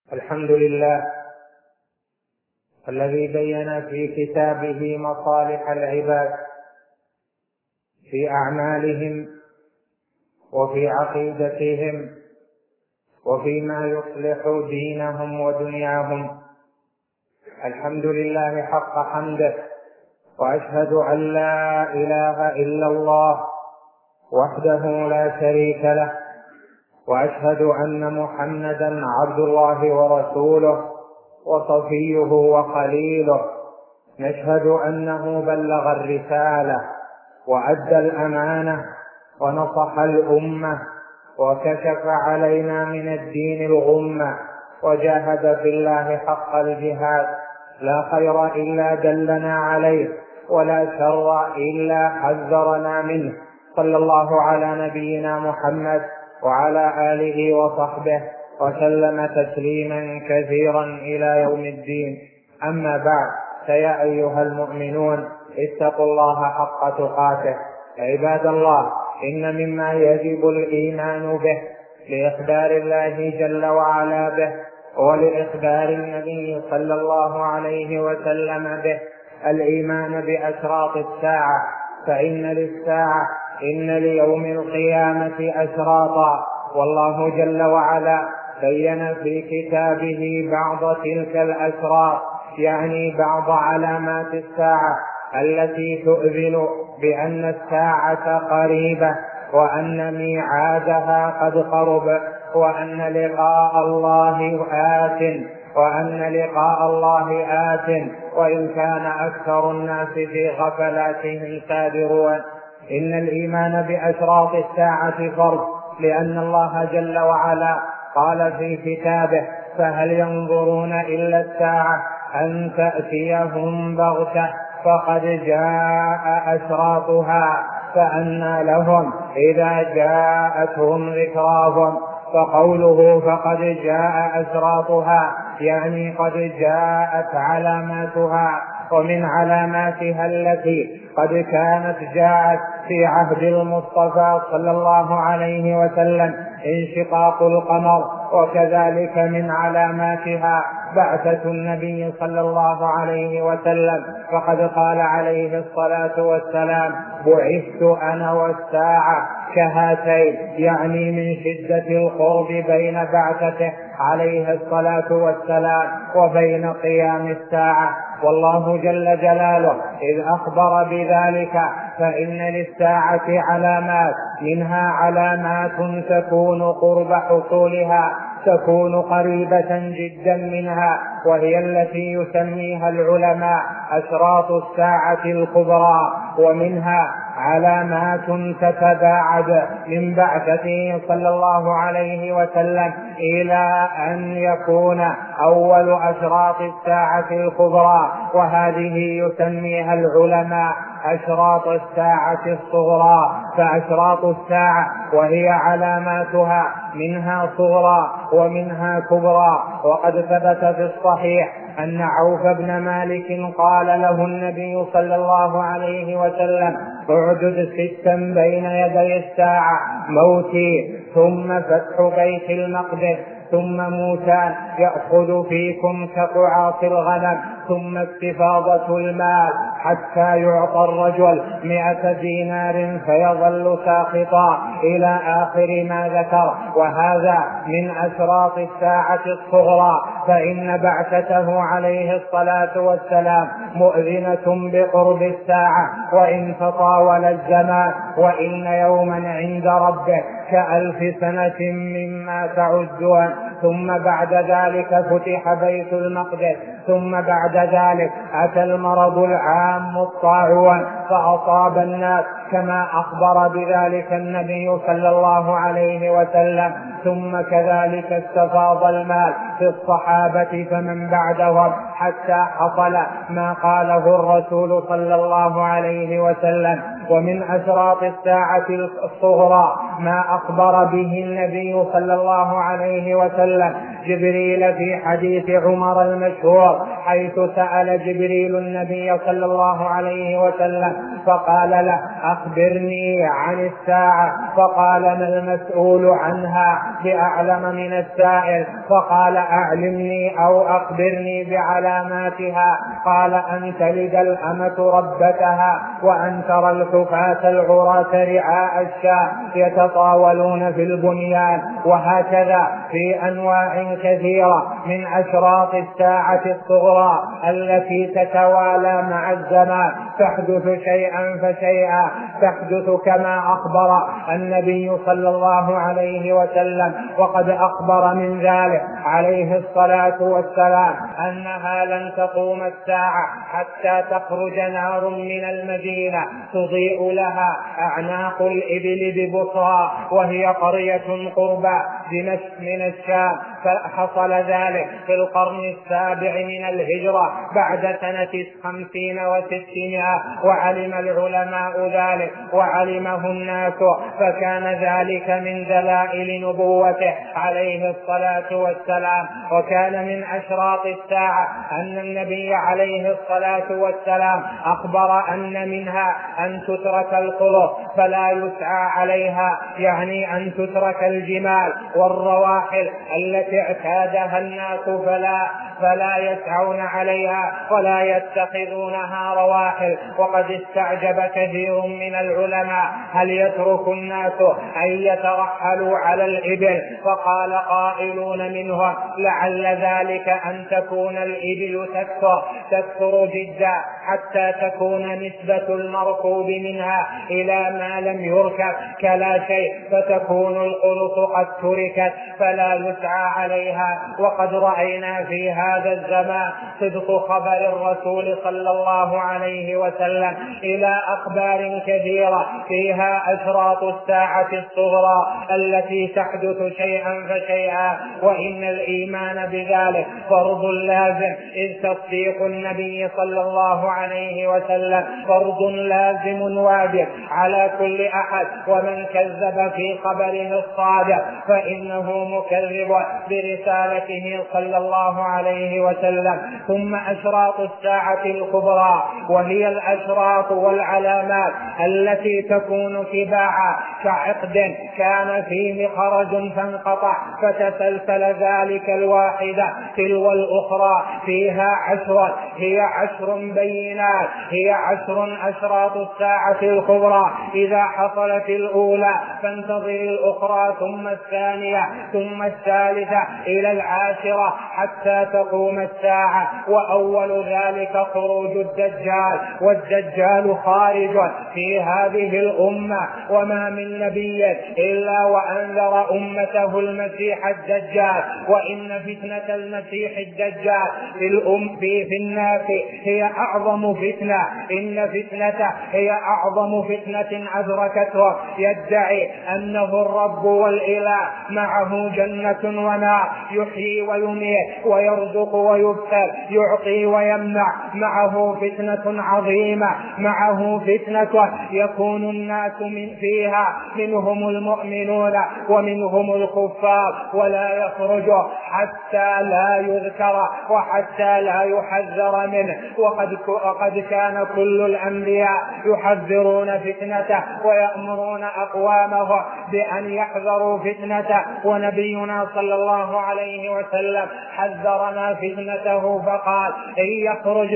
الحمد لله الذي بين في كتابه مصالح العباد في أعمالهم وفي عقيدتهم وفيما يصلح دينهم ودنياهم. الحمد لله حق حمده، وأشهد أن لا إله إلا الله وحده لا شريك له، وأشهد أن محمدا عبد الله ورسوله وصفيه وخليله. نشهد أنه بلغ الرسالة وأدى الأمانة ونصح الأمة وكشف علينا من الدين الغمة، وجاهد في الله حق الجهاد. لا خير إلا دلنا عليه، ولا شر إلا حذرنا منه. صلى الله على نبينا محمد وعلى آله وصحبه وسلم تسليما كثيرا إلى يوم الدين. أما بعد، فيا أيها المؤمنون اتقوا الله حق تقاته. عباد الله، إن مما يجب الإيمان به لإخبار الله جل وعلا به ولإخبار النبي صلى الله عليه وسلم به الإيمان بأشراط الساعة، فإن للساعة إن ليوم القيامة أشراطا، والله جل وعلا بين في كتابه بعض تلك الأشراط، يعني بعض علامات الساعة التي تؤذن بأن الساعة قريبة، وأن ميعادها قد قرب، وأن لقاء الله آت وإن كان أكثر الناس في غفلاتهم سابرون. إن الإيمان بأشراط الساعة فرض، لأن الله جل وعلا قال في كتابه: فهل ينظرون إلا الساعة أن تأتيهم بغتة فقد جاء أشراطها فأنى لهم إذا جاءتهم ذكراهم. فقوله فقد جاء أشراطها يعني قد جاءت علاماتها، ومن علاماتها التي قد كانت جاءت في عهد المصطفى صلى الله عليه وسلم انشقاق القمر، وكذلك من علاماتها بعثة النبي صلى الله عليه وسلم، فقد قال عليه الصلاة والسلام: بعثت أنا والساعة كهاتين، يعني من شدة القرب بين بعثته عليه الصلاة والسلام وبين قيام الساعة. والله جل جلاله إذ أخبر بذلك فإن للساعة علامات، منها علامات تكون قرب حصولها، تكون قريبة جدا منها، وهي التي يسميها العلماء أشراط الساعة الكبرى. ومنها علامات تتباعد من بعثته صلى الله عليه وسلم إلى أن يكون أول أشراط الساعة الكبرى، وهذه يسميها العلماء أشراط الساعة الصغرى. فأشراط الساعة وهي علاماتها منها صغرى ومنها كبرى. وقد ثبت في الصحيح أن عوف بن مالك قال له النبي صلى الله عليه وسلم: اعدد 6 بين يدي الساعة: موتي، ثم فتح بيت المقدس، ثم موتان يأخذ فيكم كقعاص الغنم، ثم استفاضة المال حتى يعطى الرجل 100 دينار فيظل ساخطا، إلى آخر ما ذكر. وهذا من أشراط الساعة الصغرى، فإن بعثته عليه الصلاة والسلام مؤذنة بقرب الساعة وإن تطاول الزمان، وإن يوما عند ربه ك1000 سنة مما تعدون. ثم بعد ذلك فتح بيت المقدس، ثم بعد ذلك أتى المرض العام الطاعون فأصاب الناس كما أخبر بذلك النبي صلى الله عليه وسلم. ثم كذلك استفاض المال في الصحابة فمن بعدهم، حتى حصل ما قاله الرسول صلى الله عليه وسلم. ومن أشراط الساعة الصغرى ما أخبر به النبي صلى الله عليه وسلم جبريل في حديث عمر المشهور، حيث سأل جبريل النبي صلى الله عليه وسلم: فقال له أخبرني عن الساعة، فقال ما المسؤول عنها بأعلم من السائل، فقال أعلمني أو أخبرني بعلاماتها. قال أن تلد الأمة ربتها، وأن ترى الحفاة العراة رعاء الشاة يتطاولون في البنيان. وهكذا في أنواع كثيرة من أشراط الساعة الصغرى التي تتوالى مع الزمان، تحدث شيئا فشيئا، تحدث كما أخبر النبي صلى الله عليه وسلم، وقد أخبر من ذلك عليه الصلاة والسلام أنها لن تقوم الساعة حتى تخرج نار من المدينة تضيء لها أعناق الإبل ببصرى، وهي قرية قربى دمشق من الشام. فحصل ذلك في القرن السابع من الهجرة بعد سنة 50 و600، وعلم العلماء ذلك وعلمه الناس، فكان ذلك من دلائل نبوته عليه الصلاة والسلام. وكان من أشراط الساعة أن النبي عليه الصلاة والسلام أخبر أن منها أن تترك القلوب فلا يسعى عليها، يعني أن تترك الجمال والرواحل التي اعتادها الناس فلا يسعون عليها ولا يتخذونها رواحل. وقد استعجب كثير من العلماء هل يترك الناس أن يترحلوا على الإبل؟ فقال قائلون منهم لعل ذلك أن تكون الإبل تكثر جدا حتى تكون نسبة المركوب منها إلى ما لم يركب كلا شيء، فتكون القلص قد تركت فلا يسعى عليها. وقد رأينا في هذا الزمان صدق خبر الرسول صلى الله عليه وسلم إلى أخبار كثيرة فيها أشراط الساعة الصغرى التي تحدث شيئا فشيئا، وإن الإيمان بذلك فرض لازم، إذ تصديق النبي صلى الله عليه وسلم فرض لازم واجب على كل أحد، ومن كذب في خبره الصادق فإنه مكذب برسالته صلى الله عليه وسلم. ثم أشراط الساعة الكبرى، وهي الأشراط والعلامات التي تكون تباعا كعقد كان فيه خرج فانقطع فتسلسل ذلك الواحدة تلو الأخرى، فيها عشر، هي 10 بينات، هي 10 أشراط الساعة الكبرى. إذا حصلت الأولى فانتظر الأخرى ثم الثانية ثم الثالثة إلى 10 حتى تقوم الساعة. وأول ذلك خروج الدجال، والدجال خارج في هذه الأمة، وما من نبي إلا وأنذر أمته المسيح الدجال. وإن فتنة المسيح الدجال في الناس هي أعظم فتنة، إن فتنته هي أعظم فتنة أدركته. يدعي أنه الرب والإله، معه جنة ونار، يحيي ويميت ويرزق ويبتل، يعطي ويمنع، معه فتنة عظيمة، معه فتنة يكون الناس فيها منهم المؤمنون ومنهم الكفار، ولا يخرج حتى لا يذكر وحتى لا يحذر منه. وقد كان كل الأنبياء يحذرون فتنته ويأمرون أقوامه بأن يحذروا فتنته، ونبينا صلى الله عليه وسلم حذرنا فتنته فقال إن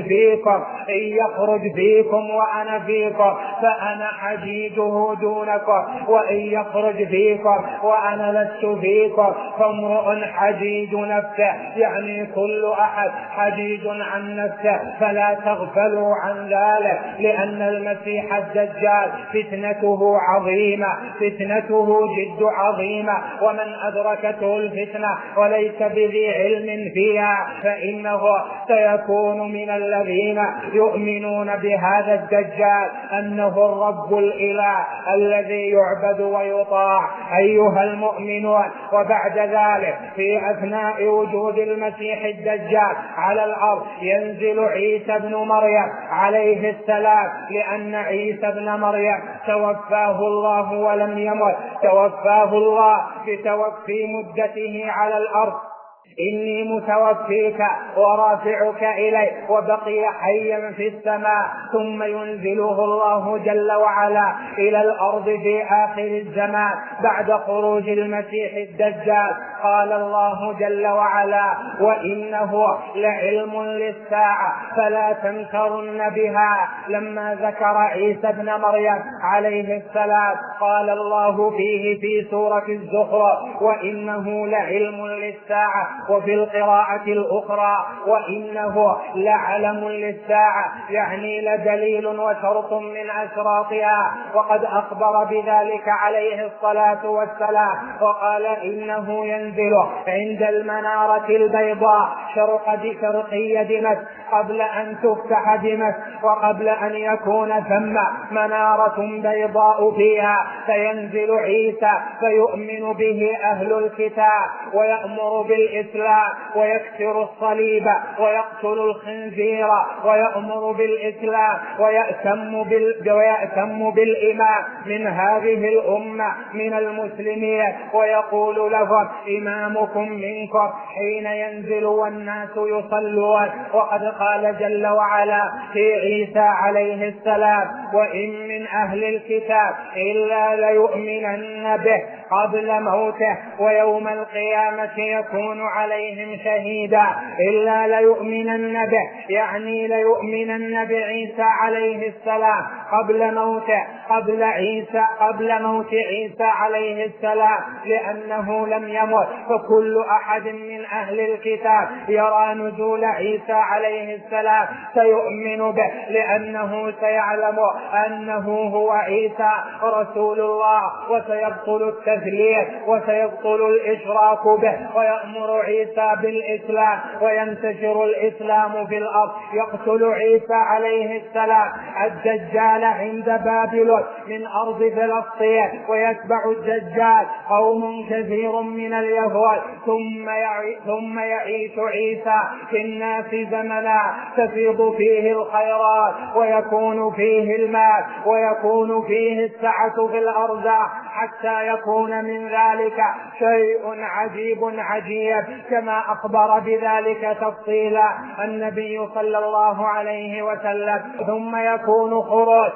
يخرج فيكم وأنا فيكم فأنا حجيجه دونكم، وإن يخرج فيكم وأنا لست فيكم فامرؤ حجيج نفسه، يعني كل أحد حجيج عن نفسه، فلا تغفلوا عن ذلك، لأن المسيح الدجال فتنته عظيمة، فتنته جد عظيمة، ومن أدركته الفتنة وليس بذي علم فيها فإنه سيكون من الذين يؤمنون بهذا الدجال أنه الرب الإله الذي يعبد ويطاع. أيها المؤمنون، وبعد ذلك في أثناء وجود المسيح الدجال على الأرض ينزل عيسى بن مريم عليه السلام، لأن عيسى بن مريم توفاه الله ولم يمت، توفاه الله بتوفي مدته على الأرض إني متوفيك ورافعك إلي، وبقي حيا في السماء، ثم ينزله الله جل وعلا إلى الأرض في آخر الزمان بعد خروج المسيح الدجال. قال الله جل وعلا: وإنه لعلم للساعة فلا تمترن بها. لما ذكر عيسى ابن مريم عليه السلام قال الله فيه في سورة الزخرف: وإنه لعلم للساعة، وفي القراءة الأخرى: وإنه لعلم للساعة، يعني لدليل وشرط من أشراطها. وقد أخبر بذلك عليه الصلاة والسلام وقال: إنه ينزل عند المنارة البيضاء شرقي دمشق قبل أن تفتح دمشق، وقبل أن يكون ثم منارة بيضاء فيها، فينزل عيسى فيؤمن به أهل الكتاب ويأمر بالإسلام ويكسر الصليب ويقتل الخنزير ويأمر بالإسلام ويأتم بالإمام من هذه الأمة من المسلمين، ويقول لهم: إمامكم منكم حين ينزل والناس يصلون. وقد قال جل وعلا في عيسى عليه السلام: وإن من أهل الكتاب إلا ليؤمنن به قبل موته ويوم القيامة يكون عليهم شهيدا. إلا ليؤمنن به يعني ليؤمنن بعيسى عليه السلام قبل موته، قبل موت عيسى عليه السلام، لأنه لم يمت. فكل أحد من أهل الكتاب يرى نزول عيسى عليه السلام سيؤمن به، لأنه سيعلم أنه هو عيسى رسول الله، وسيبطل التثليث وسيبطل الإشراك به، ويأمر عيسى بالإسلام وينتشر الإسلام في الأرض. يقتل عيسى عليه السلام الدجال عند بابلون من أرض فلسطين، ويتبع الدجال قوم كثير من اليهود، ثم يعيش عيسى في الناس زمنا تفيض فيه الخيرات ويكون فيه المال ويكون فيه السعة في الأرزاق، حتى يكون من ذلك شيء عجيب كما أخبر بذلك تفصيلا النبي صلى الله عليه وسلم. ثم يكون خروج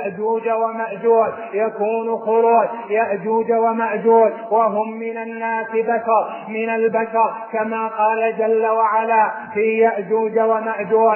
يأجوج ومأجوج وهم من الناس بشر من البشر، كما قال جل وعلا في يأجوج ومأجوج: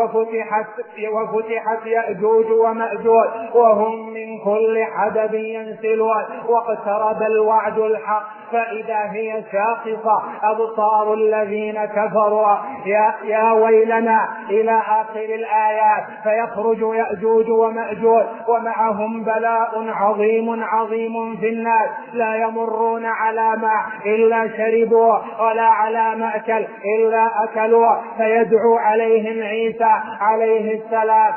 وفتحت يأجوج ومأجوج وهم من كل حدب ينسلون، واقترب الوعد الحق فإذا هي شاخصة أبصار الذين كفروا. يا ويلنا إلى آخر الآيات. فيخرج يأجوج ومأجوج ومعهم بلاء عظيم في الناس، لا يمرون على ماء إلا شربوا ولا على مأكل إلا أكلوا. فيدعو عليهم عيسى عليه السلام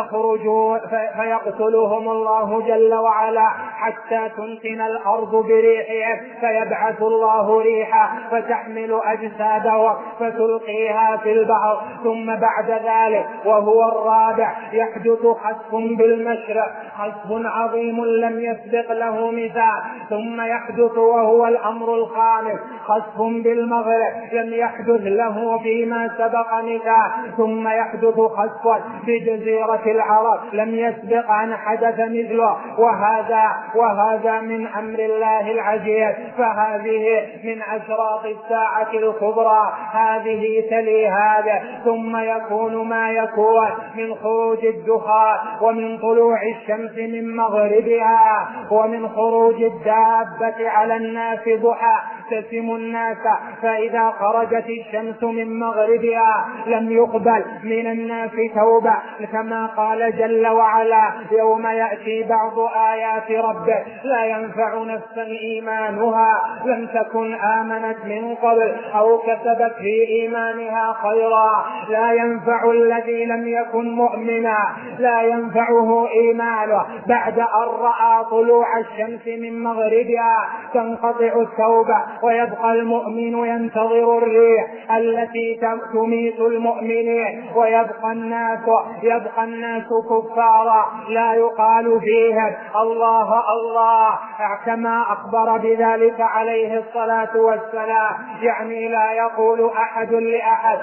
فيقتلهم الله جل وعلا حتى تنتن الأرض بريحهم، فيبعث الله ريحا فتحمل أجسادهم فتلقيها في البحر. ثم بعد ذلك وهو الرابع يحدث خسف بالمشرق، خسف عظيم لم يسبق له مثال. ثم يحدث وهو الأمر الخامس خسف بالمغرب لم يحدث له فيما سبق مثال. ثم يحدث خسف بجزيرة العرب لم يسبق أن حدث مثله، وهذا من أمر الله العجيب. فهذه من أشراط الساعة الكبرى، هذه تلي هذا. ثم يكون ما يكون من خروج الدخان ومن طلوع الشمس من مغربها ومن خروج الدابة على الناس ضحى تسم الناس، فإذا خرجت الشمس من مغربها لم يقبل من الناس توبة، كما قال جل وعلا: يوم يأتي بعض آيات ربك لا ينفع نفسا إيمانها لم تكن آمنت من قبل أو كسبت في إيمانها خيرا. لا ينفع الذي لم يكن مؤمنا لا ينفعه إيمانه بعد أن رأى طلوع الشمس من مغربها، تنقطع التوبة ويبقى المؤمن ينتظر الريح التي تميت المؤمنين، ويبقى الناس كفارا لا يقال فيهم الله الله، كما أخبر بذلك عليه الصلاة والسلام. يعني لا يقول أحد لأحد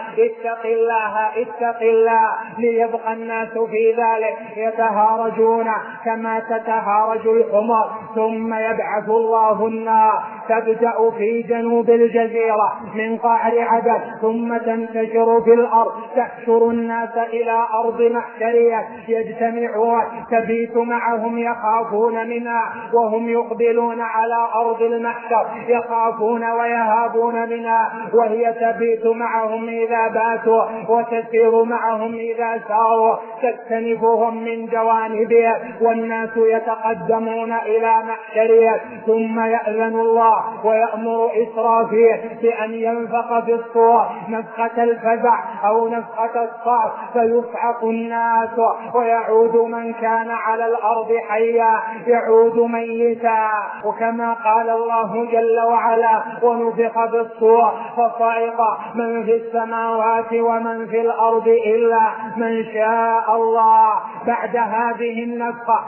اتق الله، ليبقى الناس في ذلك يتهارجون كما تتهارج الحمر. ثم يبعث الله النار تبدأ في جنوب الجزيرة من قعر عدن، ثم تنتشر في الأرض تحشر الناس إلى أرض محشرية يجتمعون، تبيت معهم يخافون منها وهم يقبلون على أرض المحشر، يخافون ويهابون منها، وهي تبيت معهم إذا باتوا وتسير معهم إذا ساروا، تكتنفهم من جوانبها، والناس يتقدمون إلى محشرها. ثم يأذن الله ويأمر إسرافيل بأن ينفخ في الصور نفخة الفزع أو نفخة الصعق، فيصعق الناس ويعود من كان على الأرض حيا يعود ميتا. وكما قال الله جل وعلا: ونفخ في الصور فصعق من في السماوات ومن في الأرض إلا من شاء الله. بعد هذه النفخة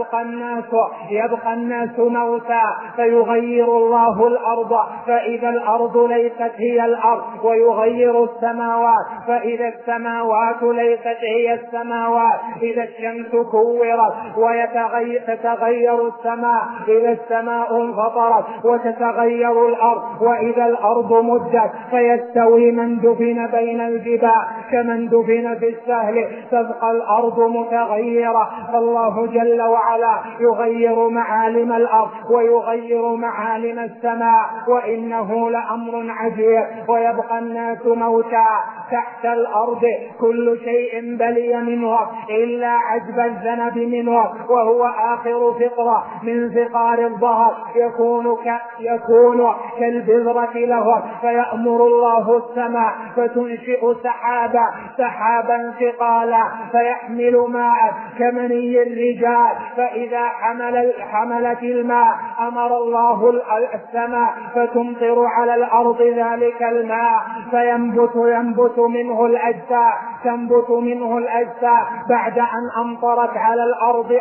يبقى الناس موتى، فيغير الله الأرض فإذا الأرض ليست هي الأرض، ويغير السماوات فإذا السماوات ليست هي السماوات، إذا الشمس كورت وتتغير السماء إذا السماء انفطرت، وتتغير الأرض وإذا الأرض مدت، فيستوي من دفن بين الجبال كمن دفن في السهل، تبقى الأرض متغيرة. الله جل وعلا يغير معالم الأرض ويغير معالم السماء، وإنه لأمر عجيب. ويبقى الناس موتى تحت الأرض، كل شيء بلي منه إلا عجب الذنب منه، وهو آخر فقرة من فقار الظهر، يكون كالبذرة له، فيأمر الله السماء فتنشئ سحابا ثقالا فيحمل ماء كمني الرجال، فإذا حملت الماء أمر الله السماء فتمطر على الأرض ذلك الماء، تنبت منه الأجساء بعد أن أمطرت على الأرض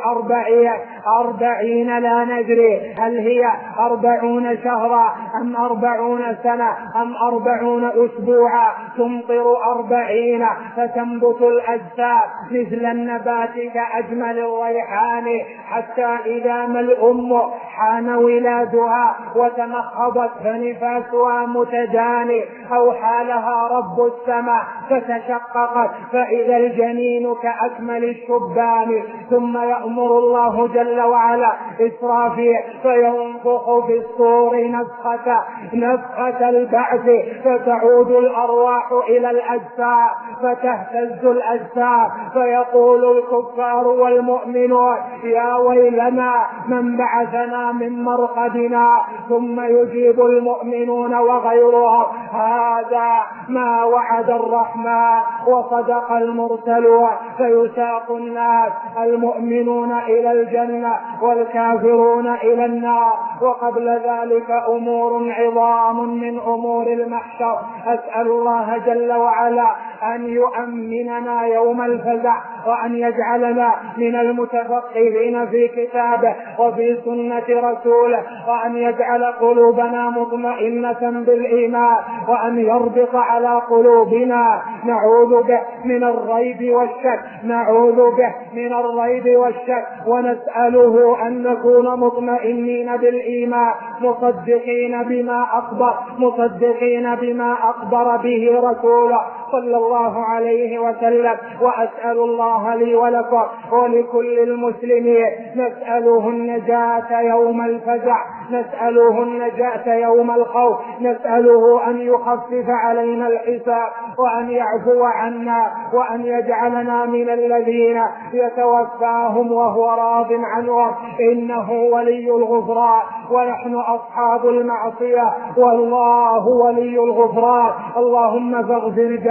40 لا ندري هل هي 40 شهرا أم 40 سنة أم 40 أسبوعا، تمطر 40 فتنبت الأجساء مثل النبات كأجمل الريحان، حتى إذا ما الأم حان ولادها وتنخضت فنفاسها متجاني، أو حالها رب السماء فتشققت فإذا الجنين كأكمل الشبان. ثم يأمر الله جل وعلا إسرافيل فينفخ في الصور نفخة البعث، فتعود الأرواح إلى الأجساد فتهتز الأجساد، فيقول الكفار والمؤمنون: يا ويلنا من بعثنا من مرقدنا. ثم يجيب المؤمنون وغيرهم: هذا ما وعد الرحمن وصدق المرسلون. فيساق الناس المؤمنون إلى الجنة والكافرون إلى النار. وقبل ذلك أمور عظام من أمور المحشر، أسأل الله جل وعلا أن يؤمننا يوم الفزع، وأن يجعلنا من المتفقهين في كتابه وفي سنة رسوله، وأن يجعل قلوبنا مطمئنة بالإيمان، وأن يربط على قلوبنا. نعوذ به من الريب والشك، ونسأله أن نكون مطمئنين بالإيمان مصدقين بما أخبر به رسوله صلى الله عليه وسلم. وأسأل الله لي ولكم ولكل المسلمين، نسأله النجاة يوم الفزع، نسأله النجاة يوم الخوف، نسأله أن يخفف علينا الحساب، وأن يعفو عنا، وأن يجعلنا من الذين يتوفاهم وهو راض عنهم، إنه ولي الغفران ونحن أصحاب المعصية والله ولي الغفران. اللهم فاغفر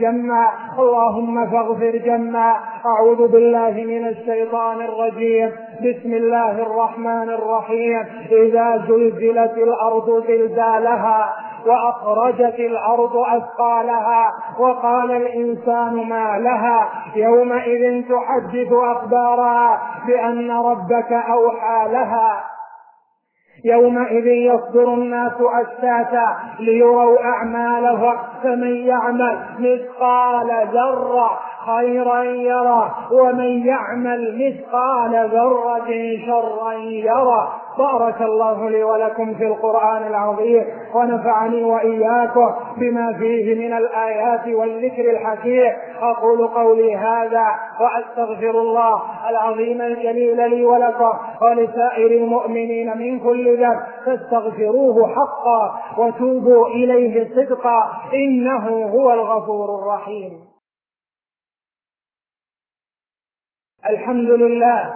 جمّا. أعوذ بالله من الشيطان الرجيم. بسم الله الرحمن الرحيم. إذا زلزلت الأرض زلزالها وأخرجت الأرض أثقالها وقال الإنسان ما لها يومئذ تحدث أخبارها بأن ربك أوحى لها. يومئذ يصدر الناس أشتاتا ليروا أعمالهم فمن يعمل مثقال ذرة خيرا يره ومن يعمل مثقال ذرة شرا يره. بارك الله لي ولكم في القرآن العظيم ونفعني وإياكم بما فيه من الآيات والذكر الحكيم. أقول قولي هذا وأستغفر الله العظيم الجليل لي ولكم ولسائر المؤمنين من كل ذنب فاستغفروه حقا وتوبوا إليه صدقا إنه هو الغفور الرحيم. الحمد لله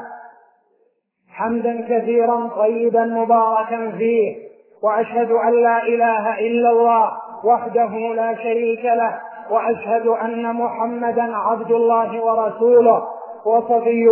حمدا كثيرا طيبا مباركا فيه، وأشهد أن لا إله إلا الله وحده لا شريك له، وأشهد أن محمدا عبد الله ورسوله وصفيه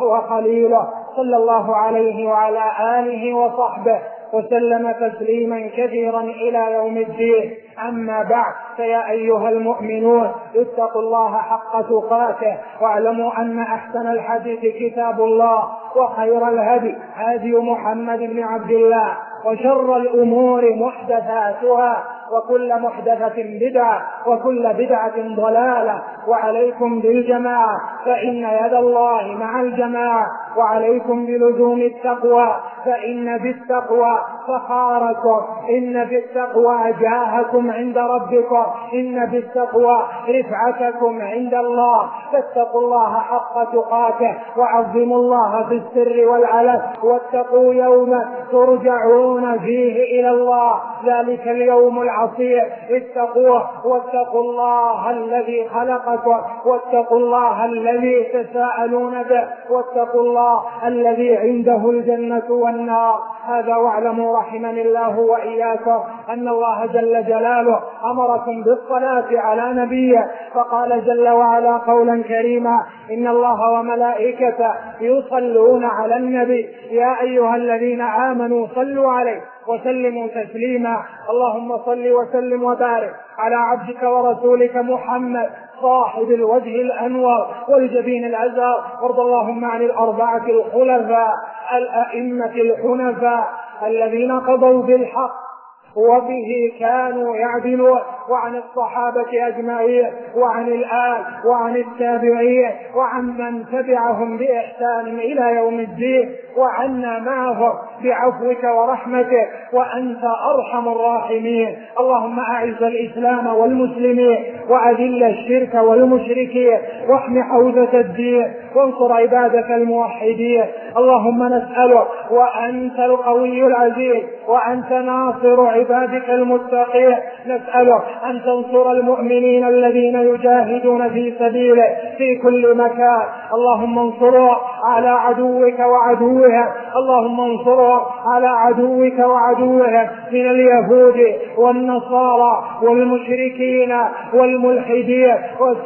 وخليله صلى الله عليه وعلى آله وصحبه وسلم تسليما كثيرا إلى يوم الدين. أما بعد، فيا أيها المؤمنون اتقوا الله حق تقاته واعلموا أن أحسن الحديث كتاب الله وخير الهدي هدي محمد بن عبد الله وشر الأمور محدثاتها وكل محدثة بدعة وكل بدعة ضلالة. وعليكم بالجماعة فإن يد الله مع الجماعة، وعليكم بلزوم التقوى فإن بالتقوى فخاركم، إن بالتقوى جاهكم عند ربكم، إن بالتقوى رفعتكم عند الله. فاتقوا الله حق تقاته وعظموا الله في السر والعلن، واتقوا يوما ترجعون فيه إلى الله، ذلك اليوم العصير. اتقوه واتقوا الله الذي خلقكم، واتقوا الله الذي تساءلون به، واتقوا الله الذي عنده الجنة والنار. هذا واعلموا رحمني الله وإياكم أن الله جل جلاله أمركم بالصلاة على نبيه، فقال جل وعلا قولا كريما: إن الله وملائكته يصلون على النبي يا أيها الذين آمنوا صلوا عليه وسلموا تسليما. اللهم صل وسلم وبارك على عبدك ورسولك محمد صاحب الوجه الأنور والجبين الأزهر، وارض اللهم عن الأربعة الخلفاء الأئمة الحنفاء الذين قضوا بالحق وبه كانوا يعدلون، وعن الصحابة أجمعين، وعن الآل، وعن التابعين، وعن من تبعهم بإحسان إلى يوم الدين، وعنا معهم بعفوك ورحمتك وأنت أرحم الراحمين. اللهم أعز الإسلام والمسلمين وأذل الشرك والمشركين واحم حوزة الدين وانصر عبادك الموحدين. اللهم نسألك وأنت القوي العزيز وأنت ناصر عبادك المتقين، نسألك أن تنصر المؤمنين الذين يجاهدون في سبيله في كل مكان. اللهم انصرهم على عدوك وعدوهم، اللهم انصرهم على عدوك وعدوهم من اليهود والنصارى والمشركين والملحدين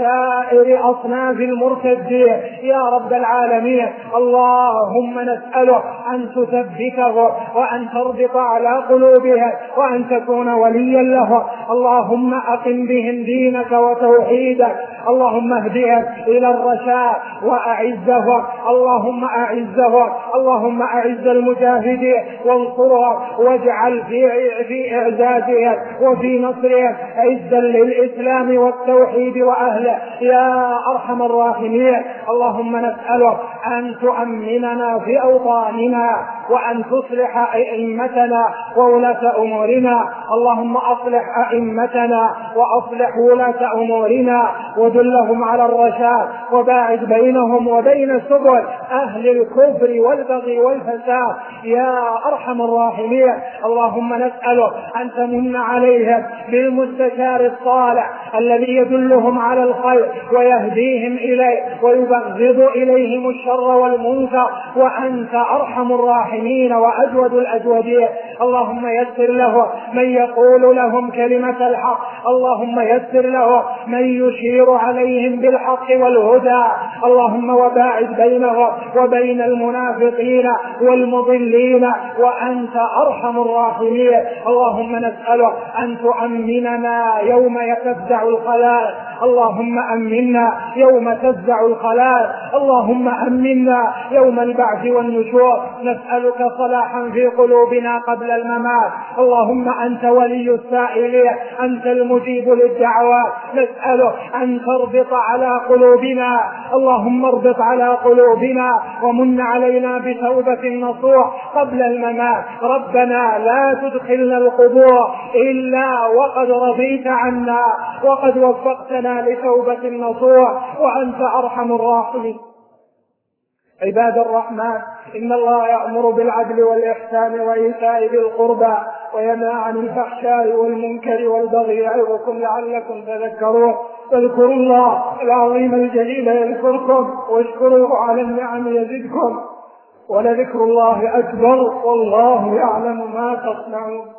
وسائر أصناف المرتدين يا رب العالمين. اللهم نسألك أن تثبتهم وأن تربط على قلوبهم وأن تكون وليا لهم. اللهم أقم بهم دينك وتوحيدك، اللهم اهدهم إلى الرشاد وأعزهم، اللهم أعزهم، اللهم أعز المجاهدين وانصرهم واجعل في إعزازهم وفي نصرهم عزا للإسلام والتوحيد وأهله يا أرحم الراحمين. اللهم نسألك أن تؤمننا في أوطاننا وأن تصلح أئمتنا وولاة أمورنا. اللهم أصلح أئمتنا وأصلح ولاة أمورنا ودلهم على الرشاد وباعد بينهم وبين سبل أهل الكفر والبغي والفساد يا أرحم الراحمين. اللهم نسألك أن تمن عليهم بالمستشار الصالح الذي يدلهم على الخير ويهديهم إليه ويبغض إليهم الشر والمنكر، وأنت أرحم الراحمين وأجود الأجودين. اللهم يسر له من يقول لهم كلمة الحق، اللهم يسر له من يشير عليهم بالحق والهدى، اللهم وباعد بينه وبين المنافقين والمضلين وأنت أرحم الراحمين. اللهم نسألك أن تؤمننا يوم تفزع الخلائق، اللهم أمنا يوم تفزع الخلائق، اللهم أمنا يوم البعث والنشور. نسألك صلاحا في قلوبنا قبل الممات، اللهم أنت ولي السائلين، أنت المجيب للدعوات. نسألك أن تربط على قلوبنا، اللهم اربط على قلوبنا ومن علينا بتوبة نصوح قبل الممات. ربنا لا تدخلنا القبور إلا وقد رضيت عنا وقد وفقتنا لتوبة نصوح وأنت أرحم الراحمين. عباد الرحمن، إن الله يأمر بالعدل والإحسان وإيتاء ذي القربى وينهى عن الفحشاء والمنكر والبغي يعظكم لعلكم تذكرون. فاذكروا الله العظيم الجليل يذكركم واشكروه على النعم يزدكم ولذكر الله أكبر والله يعلم ما تصنعون.